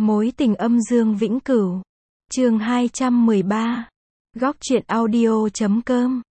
Mối tình âm dương vĩnh cửu. Chương 213. Góc truyện audio.com.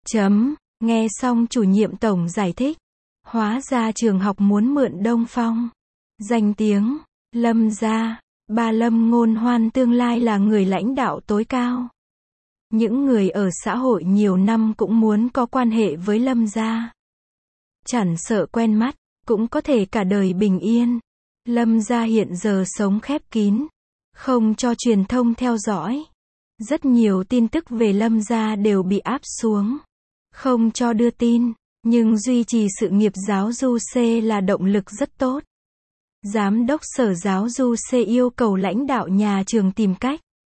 Nghe xong chủ nhiệm tổng giải thích. Hóa ra trường học muốn mượn Đông Phong. Danh tiếng, Lâm gia, bà Lâm Ngôn Hoan tương lai là người lãnh đạo tối cao. Những người ở xã hội nhiều năm cũng muốn có quan hệ với Lâm gia. Chẳng sợ quen mắt, cũng có thể cả đời bình yên. Lâm gia hiện giờ sống khép kín, không cho truyền thông theo dõi. Rất nhiều tin tức về Lâm gia đều bị áp xuống, không cho đưa tin, nhưng duy trì sự nghiệp giáo du C là động lực rất tốt. Giám đốc sở giáo du C yêu cầu lãnh đạo nhà trường tìm cách.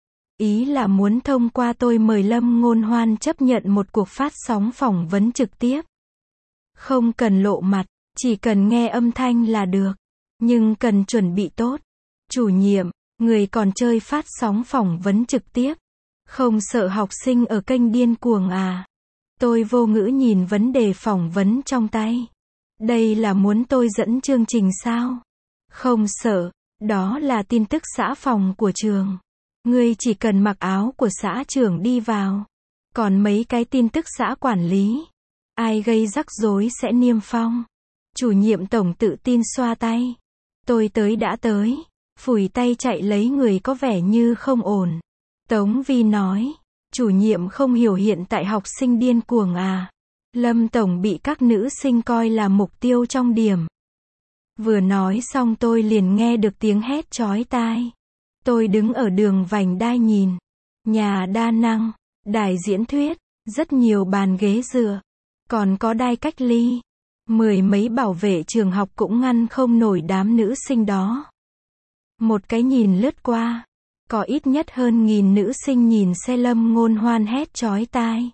Ý là muốn thông qua tôi mời Lâm Ngôn Hoan chấp nhận một cuộc phát sóng phỏng vấn trực tiếp. Không cần lộ mặt, chỉ cần nghe âm thanh là được. Nhưng cần chuẩn bị tốt. Chủ nhiệm, người còn chơi phát sóng phỏng vấn trực tiếp. Không sợ học sinh ở kênh điên cuồng à? Tôi vô ngữ nhìn vấn đề phỏng vấn trong tay. Đây là muốn tôi dẫn chương trình sao? Không sợ, đó là tin tức xã phòng của trường. Ngươi chỉ cần mặc áo của xã trưởng đi vào. Còn mấy cái tin tức xã quản lý, ai gây rắc rối sẽ niêm phong. Chủ nhiệm tổng tự tin xoa tay. Tôi tới đã tới. Phủi tay chạy lấy người có vẻ như không ổn. Tống Vi nói. Chủ nhiệm không hiểu hiện tại học sinh điên cuồng à? Lâm tổng bị các nữ sinh coi là mục tiêu trong điểm. Vừa nói xong tôi liền nghe được tiếng hét chói tai. Tôi đứng ở đường vành đai nhìn. Nhà đa năng, đài diễn thuyết, rất nhiều bàn ghế dựa. Còn có đai cách ly. 10 mấy bảo vệ trường học cũng ngăn không nổi đám nữ sinh đó. Một cái nhìn lướt qua, có ít nhất hơn 1000 nữ sinh nhìn xe Lâm Ngôn Hoan hét chói tai.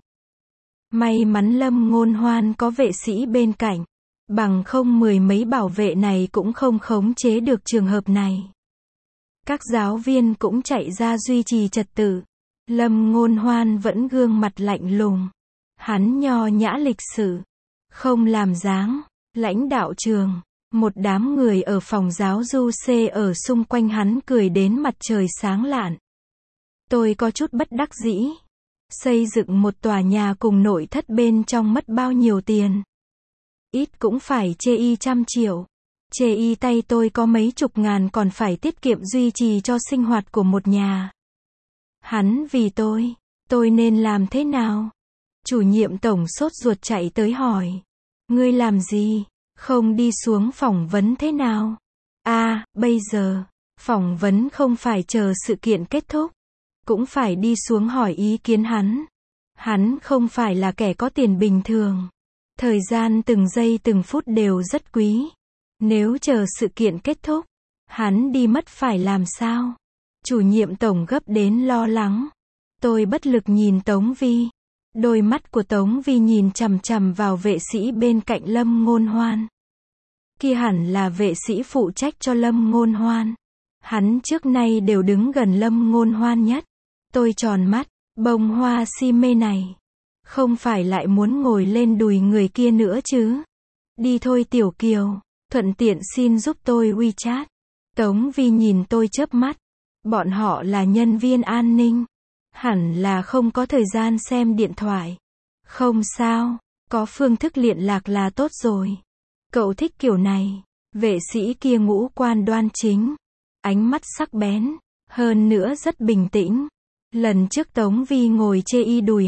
May mắn Lâm Ngôn Hoan có vệ sĩ bên cạnh, bằng không 10 mấy bảo vệ này cũng không khống chế được trường hợp này. Các giáo viên cũng chạy ra duy trì trật tự. Lâm Ngôn Hoan vẫn gương mặt lạnh lùng. Hắn nho nhã lịch sự, không làm dáng, lãnh đạo trường. Một đám người ở phòng giáo du C ở xung quanh hắn cười đến mặt trời sáng lạn. Tôi có chút bất đắc dĩ. Xây dựng một tòa nhà cùng nội thất bên trong mất bao nhiêu tiền? Ít cũng phải chê y 100 triệu. Chê y tay tôi có mấy chục ngàn còn phải tiết kiệm duy trì cho sinh hoạt của một nhà. Hắn vì tôi nên làm thế nào? Chủ nhiệm tổng sốt ruột chạy tới hỏi. Ngươi làm gì? Không đi xuống phỏng vấn thế nào? À, bây giờ, phỏng vấn không phải chờ sự kiện kết thúc. Cũng phải đi xuống hỏi ý kiến hắn. Hắn không phải là kẻ có tiền bình thường. Thời gian từng giây từng phút đều rất quý. Nếu chờ sự kiện kết thúc, hắn đi mất phải làm sao? Chủ nhiệm tổng gấp đến lo lắng. Tôi bất lực nhìn Tống Vi. Đôi mắt của Tống Vi nhìn chằm chằm vào vệ sĩ bên cạnh Lâm Ngôn Hoan. Kia hẳn là vệ sĩ phụ trách cho Lâm Ngôn Hoan. Hắn trước nay đều đứng gần Lâm Ngôn Hoan nhất. Tôi tròn mắt, bông hoa si mê này. Không phải lại muốn ngồi lên đùi người kia nữa chứ? Đi thôi Tiểu Kiều, thuận tiện xin giúp tôi WeChat. Tống Vi nhìn tôi chớp mắt. Bọn họ là nhân viên an ninh. Hẳn là không có thời gian xem điện thoại. Không sao, có phương thức liên lạc là tốt rồi. Cậu thích kiểu này. Vệ sĩ kia ngũ quan đoan chính, ánh mắt sắc bén, hơn nữa rất bình tĩnh. Lần trước Tống Vi ngồi chê y đùi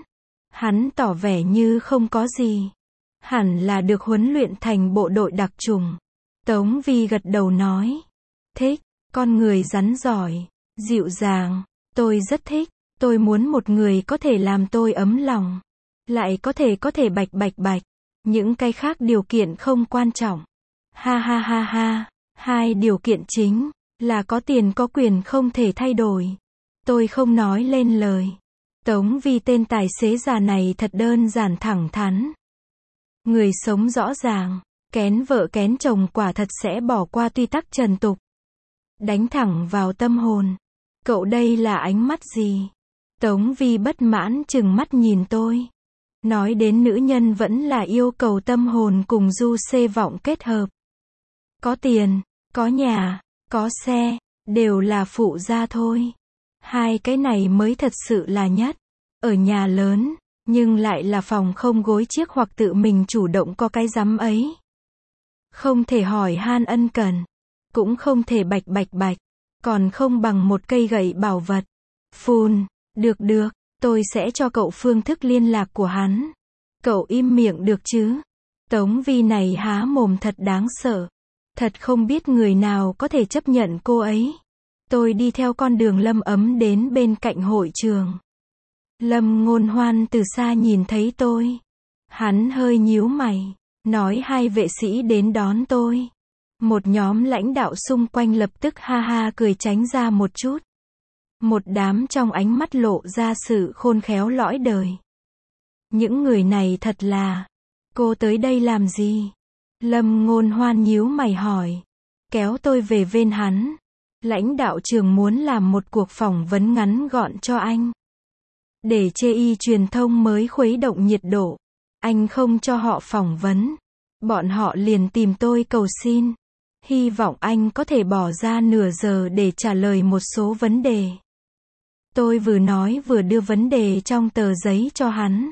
hắn tỏ vẻ như không có gì. Hẳn là được huấn luyện thành bộ đội đặc chủng. Tống Vi gật đầu nói. Thích, con người rắn giỏi, dịu dàng, tôi rất thích. Tôi muốn một người có thể làm tôi ấm lòng. Lại có thể bạch. Những cái khác điều kiện không quan trọng. Ha ha ha ha. Hai điều kiện chính là có tiền có quyền không thể thay đổi. Tôi không nói lên lời. Tống Vi tên tài xế già này thật đơn giản thẳng thắn. Người sống rõ ràng, kén vợ kén chồng quả thật sẽ bỏ qua quy tắc trần tục. Đánh thẳng vào tâm hồn. Cậu đây là ánh mắt gì? Tống Vi bất mãn chừng mắt nhìn tôi. Nói đến nữ nhân vẫn là yêu cầu tâm hồn cùng du xê vọng kết hợp. Có tiền, có nhà, có xe, đều là phụ gia thôi. Hai cái này mới thật sự là nhất. Ở nhà lớn, nhưng lại là phòng không gối chiếc hoặc tự mình chủ động có cái rắm ấy. Không thể hỏi han ân cần, cũng không thể bạch bạch, còn không bằng một cây gậy bảo vật. Phùn, được, tôi sẽ cho cậu phương thức liên lạc của hắn. Cậu im miệng được chứ? Tống Vi này há mồm thật đáng sợ. Thật không biết người nào có thể chấp nhận cô ấy. Tôi đi theo con đường Lâm Ấm đến bên cạnh hội trường. Lâm Ngôn Hoan từ xa nhìn thấy tôi. Hắn hơi nhíu mày, nói hai vệ sĩ đến đón tôi. Một nhóm lãnh đạo xung quanh lập tức ha ha cười tránh ra một chút. Một đám trong ánh mắt lộ ra sự khôn khéo lõi đời. Những người này thật là, cô tới đây làm gì? Lâm Ngôn Hoan nhíu mày hỏi. Kéo tôi về bên hắn. Lãnh đạo trường muốn làm một cuộc phỏng vấn ngắn gọn cho anh. Để chê y truyền thông mới khuấy động nhiệt độ. Anh không cho họ phỏng vấn. Bọn họ liền tìm tôi cầu xin. Hy vọng anh có thể bỏ ra nửa giờ để trả lời một số vấn đề. Tôi vừa nói vừa đưa vấn đề trong tờ giấy cho hắn.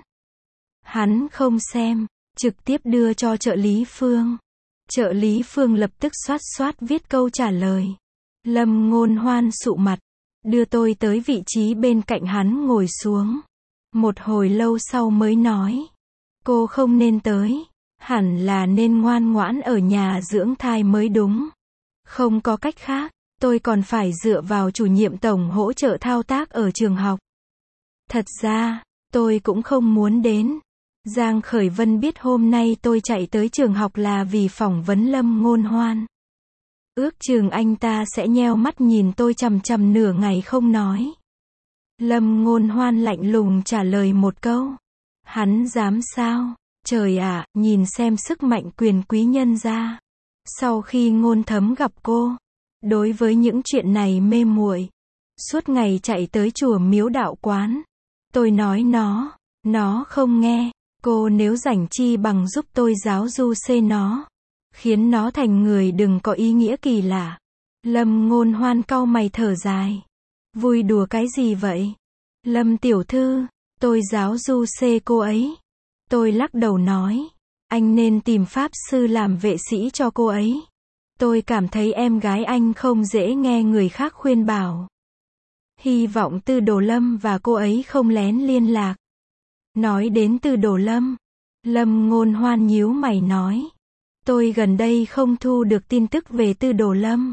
Hắn không xem, trực tiếp đưa cho trợ lý Phương. Trợ lý Phương lập tức xoát viết câu trả lời. Lâm Ngôn Hoan sụ mặt, đưa tôi tới vị trí bên cạnh hắn ngồi xuống. Một hồi lâu sau mới nói. Cô không nên tới, hẳn là nên ngoan ngoãn ở nhà dưỡng thai mới đúng. Không có cách khác, tôi còn phải dựa vào chủ nhiệm tổng hỗ trợ thao tác ở trường học. Thật ra, tôi cũng không muốn đến. Giang Khởi Vân biết hôm nay tôi chạy tới trường học là vì phỏng vấn Lâm Ngôn Hoan. Ước chừng anh ta sẽ nheo mắt nhìn tôi chằm chằm nửa ngày không nói. Lâm Ngôn Hoan lạnh lùng trả lời một câu. Hắn dám sao? Trời ạ, nhìn xem sức mạnh quyền quý nhân gia. Sau khi Ngôn Thấm gặp cô, đối với những chuyện này mê muội, suốt ngày chạy tới chùa miếu đạo quán. Tôi nói nó không nghe. Cô nếu rảnh chi bằng giúp tôi giáo du xê nó, khiến nó thành người đừng có ý nghĩa kỳ lạ. Lâm Ngôn Hoan cau mày thở dài. Vui đùa cái gì vậy? Lâm tiểu thư, tôi giáo du xê cô ấy. Tôi lắc đầu nói, anh nên tìm pháp sư làm vệ sĩ cho cô ấy. Tôi cảm thấy em gái anh không dễ nghe người khác khuyên bảo. Hy vọng Tư Đồ Lâm và cô ấy không lén liên lạc. Nói đến Tư Đồ Lâm, Lâm Ngôn Hoan nhíu mày nói. Tôi gần đây không thu được tin tức về Tư Đồ Lâm.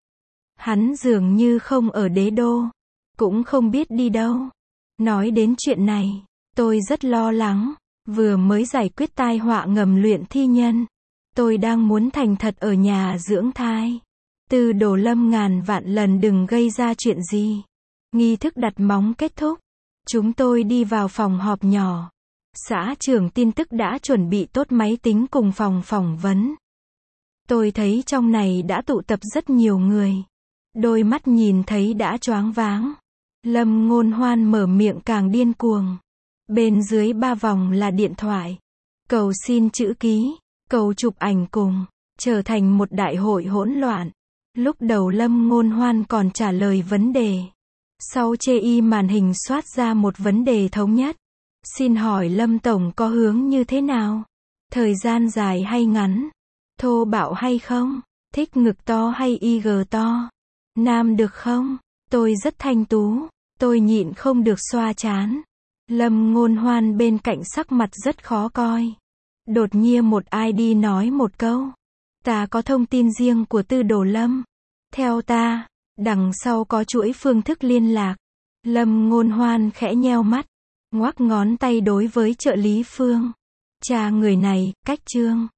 Hắn dường như không ở đế đô, cũng không biết đi đâu. Nói đến chuyện này, tôi rất lo lắng. Vừa mới giải quyết tai họa ngầm luyện thi nhân. Tôi đang muốn thành thật ở nhà dưỡng thai. Tư Đồ Lâm ngàn vạn lần đừng gây ra chuyện gì. Nghi thức đặt móng kết thúc. Chúng tôi đi vào phòng họp nhỏ. Xã trưởng tin tức đã chuẩn bị tốt máy tính cùng phòng phỏng vấn. Tôi thấy trong này đã tụ tập rất nhiều người. Đôi mắt nhìn thấy đã choáng váng. Lâm Ngôn Hoan mở miệng càng điên cuồng. Bên dưới 3 vòng là điện thoại. Cầu xin chữ ký, cầu chụp ảnh cùng. Trở thành một đại hội hỗn loạn. Lúc đầu Lâm Ngôn Hoan còn trả lời vấn đề. Sau chê y màn hình soát ra một vấn đề thống nhất. Xin hỏi Lâm Tổng có hướng như thế nào? Thời gian dài hay ngắn? Thô bạo hay không? Thích ngực to hay IG to? Nam được không? Tôi rất thanh tú. Tôi nhịn không được xoa trán. Lâm Ngôn Hoan bên cạnh sắc mặt rất khó coi. Đột nhiên một ID nói một câu. Ta có thông tin riêng của Tư Đồ Lâm. Theo ta, đằng sau có chuỗi phương thức liên lạc. Lâm Ngôn Hoan khẽ nheo mắt, ngoắc ngón tay đối với trợ lý Phương. Cha người này, cách trương.